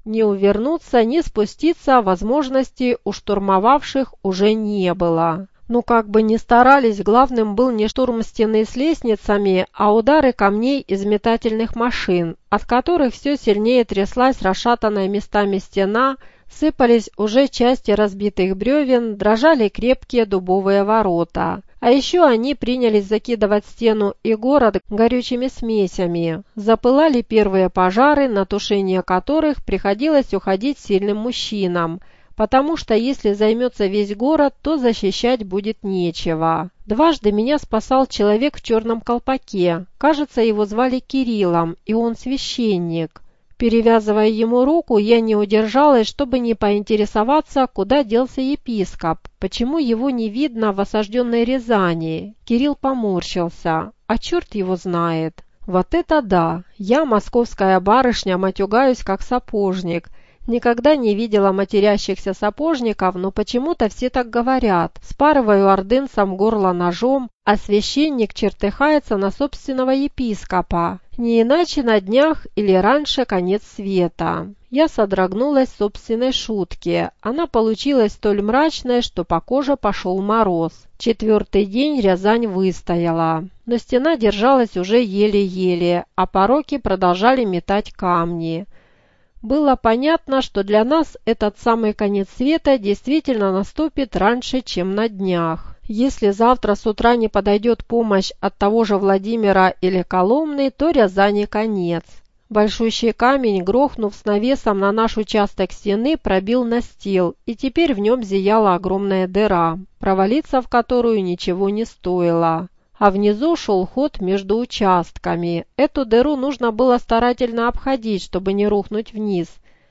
Ни увернуться, ни спуститься возможности у штурмовавших уже не было. Но как бы ни старались, главным был не штурм стены с лестницами, а удары камней из метательных машин, от которых все сильнее тряслась расшатанная местами стена, сыпались уже части разбитых бревен, дрожали крепкие дубовые ворота. А еще они принялись закидывать стену и город горючими смесями. Запылали первые пожары, на тушение которых приходилось уходить сильным мужчинам, потому что если займется весь город, то защищать будет нечего. Дважды меня спасал человек в черном колпаке. Кажется, его звали Кириллом, и он священник. Перевязывая ему руку, я не удержалась, чтобы не поинтересоваться, куда делся епископ, почему его не видно в осажденной Рязани. Кирилл поморщился. А черт его знает. Вот это да! Я, московская барышня, матюгаюсь как сапожник. Никогда не видела матерящихся сапожников, но почему-то все так говорят. Спарываю ордынцам горло ножом, а священник чертыхается на собственного епископа. Не иначе на днях или раньше конец света. Я содрогнулась в собственной шутке. Она получилась столь мрачной, что по коже пошел мороз. 4-й день Рязань выстояла. Но стена держалась уже еле-еле, а пороки продолжали метать камни. Было понятно, что для нас этот самый конец света действительно наступит раньше, чем на днях. Если завтра с утра не подойдет помощь от того же Владимира или Коломны, то Рязани конец. Большущий камень, грохнув с навесом на наш участок стены, пробил настил, и теперь в нем зияла огромная дыра, провалиться в которую ничего не стоило. А внизу шел ход между участками. Эту дыру нужно было старательно обходить, чтобы не рухнуть вниз.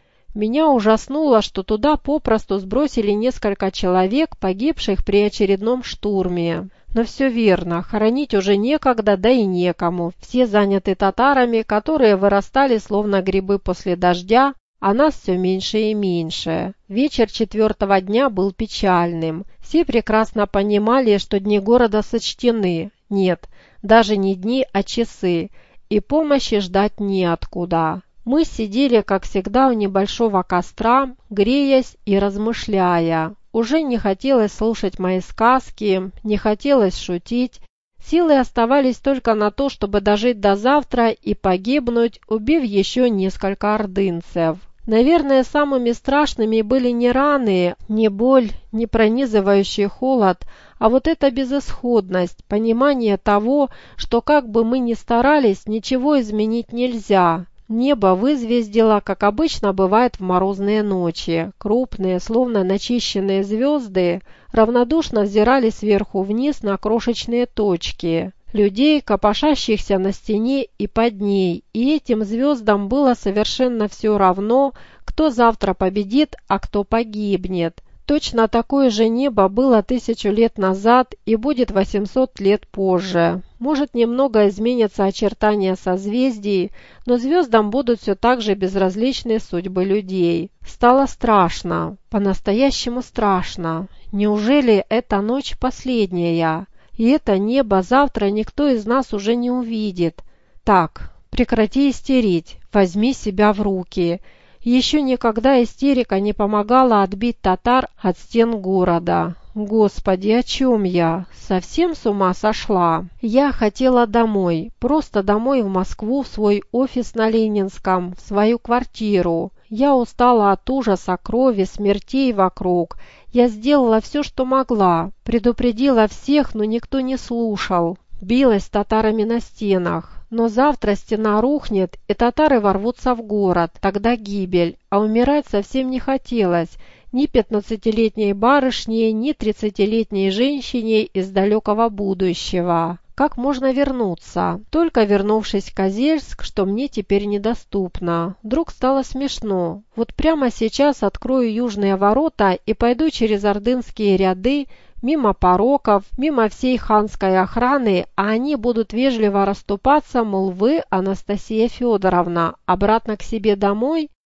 Меня ужаснуло, что туда попросту сбросили несколько человек, погибших при очередном штурме. Но все верно, хоронить уже некогда, да и некому. Все заняты татарами, которые вырастали словно грибы после дождя, а нас все меньше и меньше. Вечер 4-го дня был печальным. Все прекрасно понимали, что дни города сочтены. Нет, даже не дни, а часы. И помощи ждать неоткуда. Мы сидели, как всегда, у небольшого костра, греясь и размышляя. Уже не хотелось слушать мои сказки, не хотелось шутить. Силы оставались только на то, чтобы дожить до завтра и погибнуть, убив еще несколько ордынцев. Наверное, самыми страшными были не раны, не боль, не пронизывающий холод, а вот эта безысходность, понимание того, что как бы мы ни старались, ничего изменить нельзя. Небо вызвездило, как обычно бывает в морозные ночи. Крупные, словно начищенные звезды, равнодушно взирали сверху вниз на крошечные точки. Людей, копошащихся на стене и под ней, и этим звездам было совершенно все равно, кто завтра победит, а кто погибнет. Точно такое же небо было 1000 лет назад и будет 800 лет позже. Может, немного изменятся очертания созвездий, но звездам будут все так же безразличны судьбы людей. Стало страшно, по-настоящему страшно. Неужели эта ночь последняя? И это небо завтра никто из нас уже не увидит. Так, прекрати истерить, возьми себя в руки. Еще никогда истерика не помогала отбить татар от стен города. Господи, о чем я? Совсем с ума сошла? Я хотела домой, просто домой в Москву, в свой офис на Ленинском, в свою квартиру. Я устала от ужаса, крови, смертей вокруг. Я сделала все, что могла, предупредила всех, но никто не слушал. Билась с татарами на стенах. Но завтра стена рухнет, и татары ворвутся в город. Тогда гибель. А умирать совсем не хотелось. Ни 15-летней барышне, ни 30-летней женщине из далекого будущего. Как можно вернуться? Только вернувшись в Козельск, что мне теперь недоступно. Вдруг стало смешно. Вот прямо сейчас открою южные ворота и пойду через ордынские ряды, мимо пороков, мимо всей ханской охраны, а они будут вежливо расступаться, мол, вы, Анастасия Федоровна, обратно к себе домой?